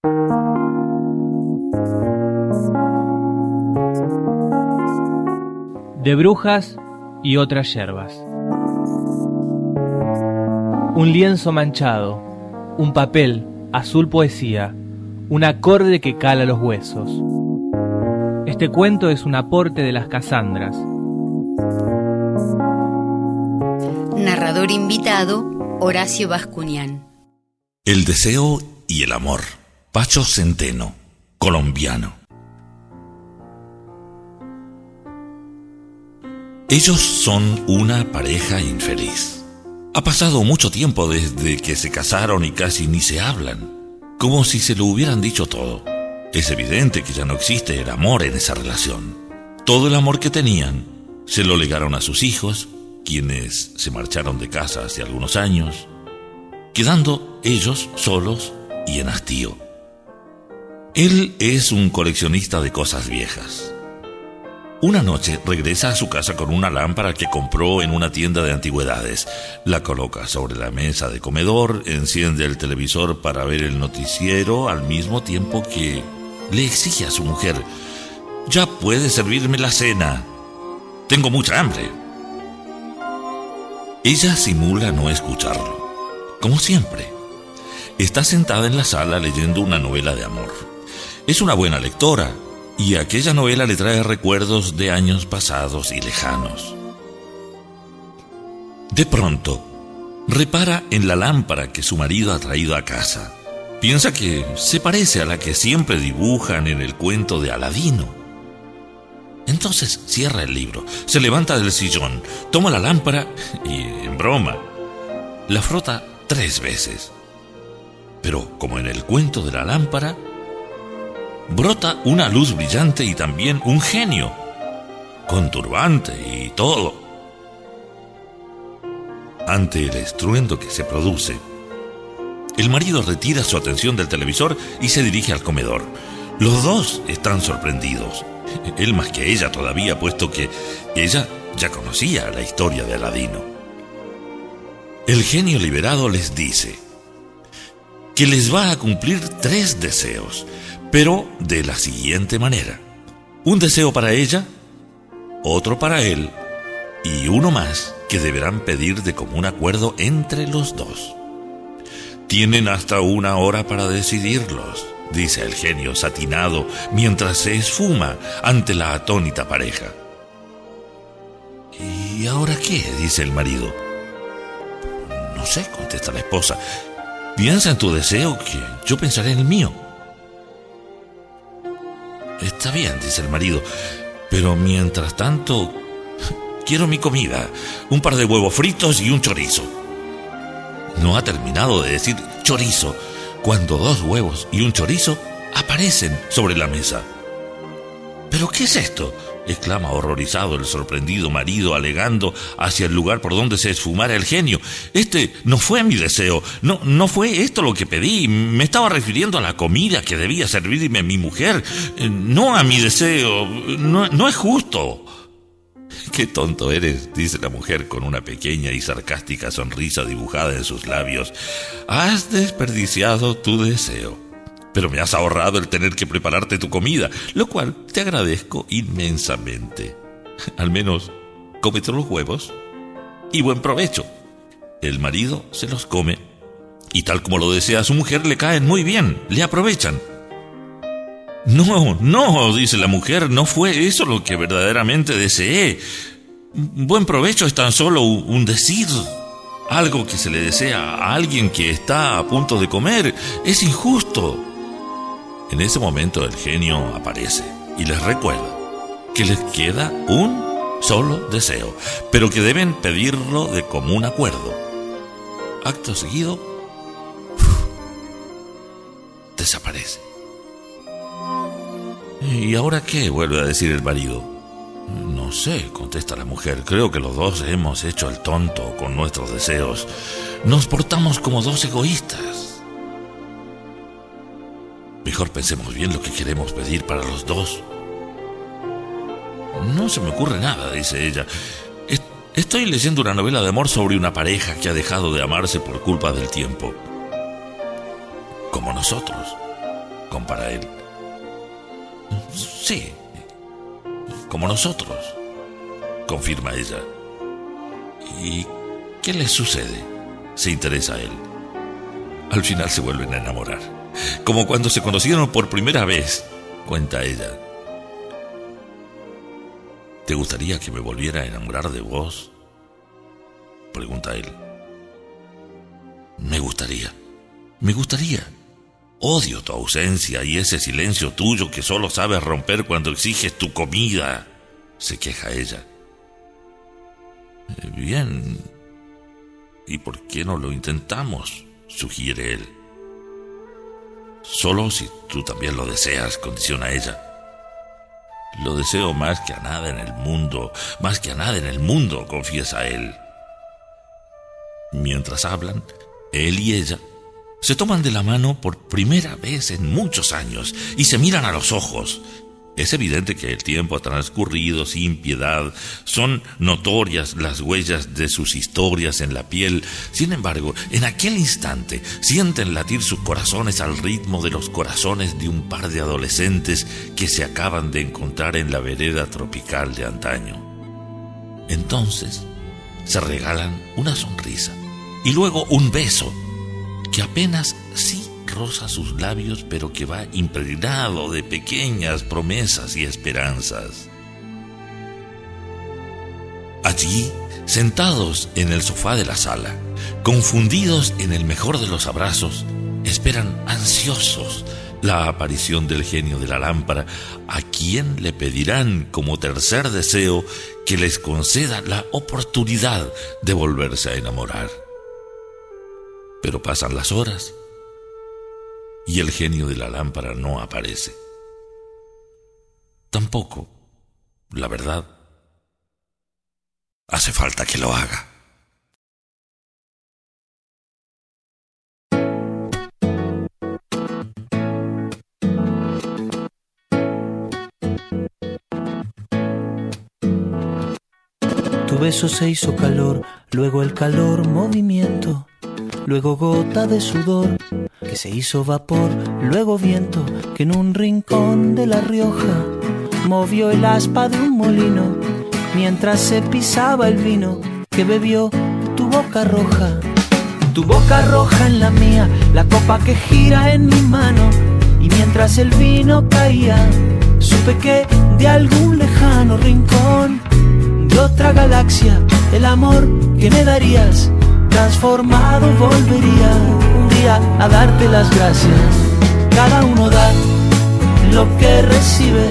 De brujas y otras yerbas. Un lienzo manchado, un papel, azul poesía, un acorde que cala los huesos. Este cuento es un aporte de las Casandras. Narrador invitado, Horacio Bascuñán. El deseo y el amor. Pacho Centeno, colombiano. Ellos son una pareja infeliz. Ha pasado mucho tiempo desde que se casaron y casi ni se hablan, como si se lo hubieran dicho todo. Es evidente que ya no existe el amor en esa relación. Todo el amor que tenían se lo legaron a sus hijos, quienes se marcharon de casa hace algunos años, quedando ellos solos y en hastío. Él es un coleccionista de cosas viejas. Una noche regresa a su casa con una lámpara que compró en una tienda de antigüedades. La coloca sobre la mesa de comedor, enciende el televisor para ver el noticiero al mismo tiempo que le exige a su mujer: «Ya puede servirme la cena. Tengo mucha hambre». Ella simula no escucharlo, como siempre. Está sentada en la sala leyendo una novela de amor. Es una buena lectora, y aquella novela le trae recuerdos de años pasados y lejanos. De pronto, repara en la lámpara que su marido ha traído a casa. Piensa que se parece a la que siempre dibujan en el cuento de Aladino. Entonces cierra el libro, se levanta del sillón, toma la lámpara y, en broma, la frota 3 veces. Pero, como en el cuento de la lámpara, brota una luz brillante y también un genio, con turbante y todo. Ante el estruendo que se produce, el marido retira su atención del televisor y se dirige al comedor. Los dos están sorprendidos, él más que ella todavía, puesto que ella ya conocía la historia de Aladino. El genio liberado les dice que les va a cumplir 3 deseos, pero de la siguiente manera: un deseo para ella, otro para él y uno más que deberán pedir de común acuerdo entre los dos. Tienen hasta 1 hora para decidirlos, dice el genio satinado mientras se esfuma ante la atónita pareja. ¿Y ahora qué?, dice el marido. No sé, contesta la esposa. Piensa en tu deseo, que yo pensaré en el mío. Está bien, dice el marido, pero mientras tanto quiero mi comida: un par de huevos fritos y un chorizo. No ha terminado de decir chorizo cuando 2 huevos y un chorizo aparecen sobre la mesa. ¿Pero qué es esto?, exclama horrorizado el sorprendido marido, alegando hacia el lugar por donde se esfumara el genio. Este no fue mi deseo, no fue esto lo que pedí. Me estaba refiriendo a la comida que debía servirme mi mujer, no a mi deseo. No es justo. «Qué tonto eres», dice la mujer con una pequeña y sarcástica sonrisa dibujada en sus labios. «Has desperdiciado tu deseo, pero me has ahorrado el tener que prepararte tu comida, lo cual te agradezco inmensamente. Al menos cómete los huevos y buen provecho». El marido se los come y, tal como lo desea su mujer, le caen muy bien, le aprovechan. No, dice la mujer, no fue eso lo que verdaderamente deseé. Buen provecho es tan solo un decir, algo que se le desea a alguien que está a punto de comer. Es injusto. En ese momento el genio aparece y les recuerda que les queda un solo deseo, pero que deben pedirlo de común acuerdo. Acto seguido, desaparece. «¿Y ahora qué?», vuelve a decir el marido. «No sé», contesta la mujer, «creo que los dos hemos hecho el tonto con nuestros deseos. Nos portamos como 2 egoístas. Mejor pensemos bien lo que queremos pedir para los dos». «No se me ocurre nada», dice ella. Estoy leyendo una novela de amor sobre una pareja que ha dejado de amarse por culpa del tiempo. Como nosotros. compara él. Sí, como nosotros, confirma ella. ¿Y qué les sucede? Se interesa él. Al final se vuelven a enamorar, como cuando se conocieron por primera vez, cuenta ella. ¿Te gustaría que me volviera a enamorar de vos?, pregunta él. Me gustaría. Odio tu ausencia y ese silencio tuyo que solo sabes romper cuando exiges tu comida, se queja ella. Bien. ¿Y por qué no lo intentamos?, sugiere él. Solo si tú también lo deseas, condiciona ella. Lo deseo más que a nada en el mundo, confiesa él. Mientras hablan, él y ella se toman de la mano por primera vez en muchos años y se miran a los ojos. Es evidente que el tiempo ha transcurrido sin piedad. Son notorias las huellas de sus historias en la piel. Sin embargo, en aquel instante sienten latir sus corazones al ritmo de los corazones de un par de adolescentes que se acaban de encontrar en la vereda tropical de antaño. Entonces se regalan una sonrisa y luego un beso que apenas sí roza sus labios, pero que va impregnado de pequeñas promesas y esperanzas. Allí, sentados en el sofá de la sala, confundidos en el mejor de los abrazos, esperan ansiosos la aparición del genio de la lámpara, a quien le pedirán como tercer deseo que les conceda la oportunidad de volverse a enamorar. Pero pasan las horas y el genio de la lámpara no aparece. Tampoco, la verdad, hace falta que lo haga. Tu beso se hizo calor, luego el calor movimiento, luego gota de sudor que se hizo vapor, luego viento que en un rincón de La Rioja movió el aspa de un molino mientras se pisaba el vino que bebió tu boca roja. Tu boca roja en la mía, la copa que gira en mi mano, y mientras el vino caía supe que de algún lejano rincón de otra galaxia el amor que me darías transformado volvería un día a darte las gracias. Cada uno da lo que recibe,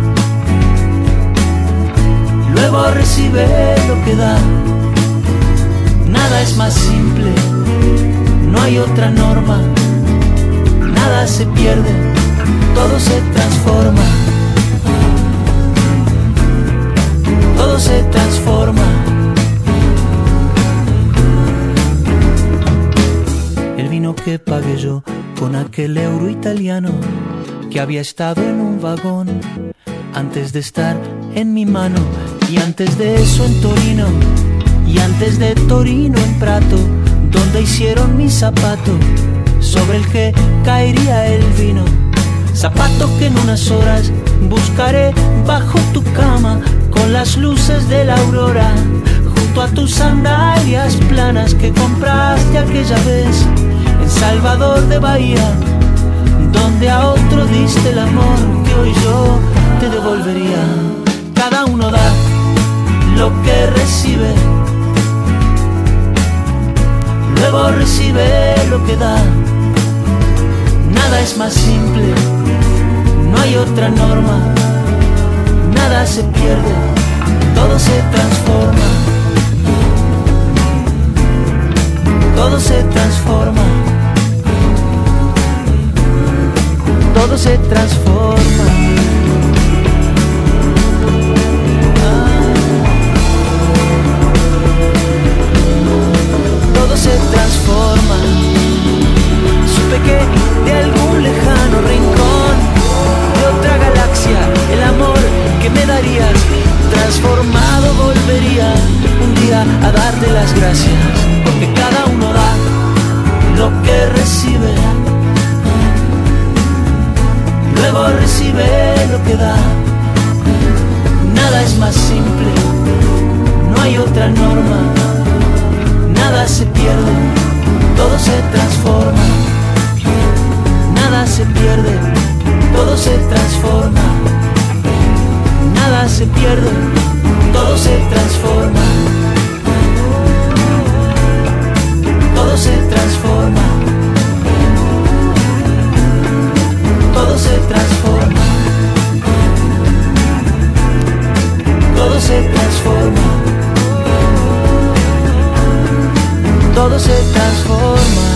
luego recibe lo que da. Nada es más simple, no hay otra norma. Nada se pierde, todo se transforma. Todo se transforma. El vino que pagué yo con aquel euro italiano que había estado en un vagón antes de estar en mi mano, y antes de eso en Torino, y antes de Torino en Prato, donde hicieron mi zapato sobre el que caería el vino. Zapato que en unas horas buscaré bajo tu cama con las luces de la aurora, junto a tus sandalias planas que compraste aquella vez en Salvador de Bahía, donde a otro diste el amor que hoy yo te devolvería. Cada uno da lo que recibe, luego recibe lo que da. Nada es más simple, no hay otra norma. Nada se pierde, todo se transforma. Todo se transforma. Todo se transforma. Todo se transforma. Supe que de algún lejano rincón de otra galaxia el amor que me darías transformado volvería un día a darte las gracias, porque cada uno da lo que recibe, luego recibe lo que da. Nada es más simple, no hay otra norma. Nada se pierde, todo se transforma. Nada se pierde, todo se transforma. Nada se pierde, todo se transforma. Todo se transforma. Todo se transforma. Todo se transforma. Todo se transforma.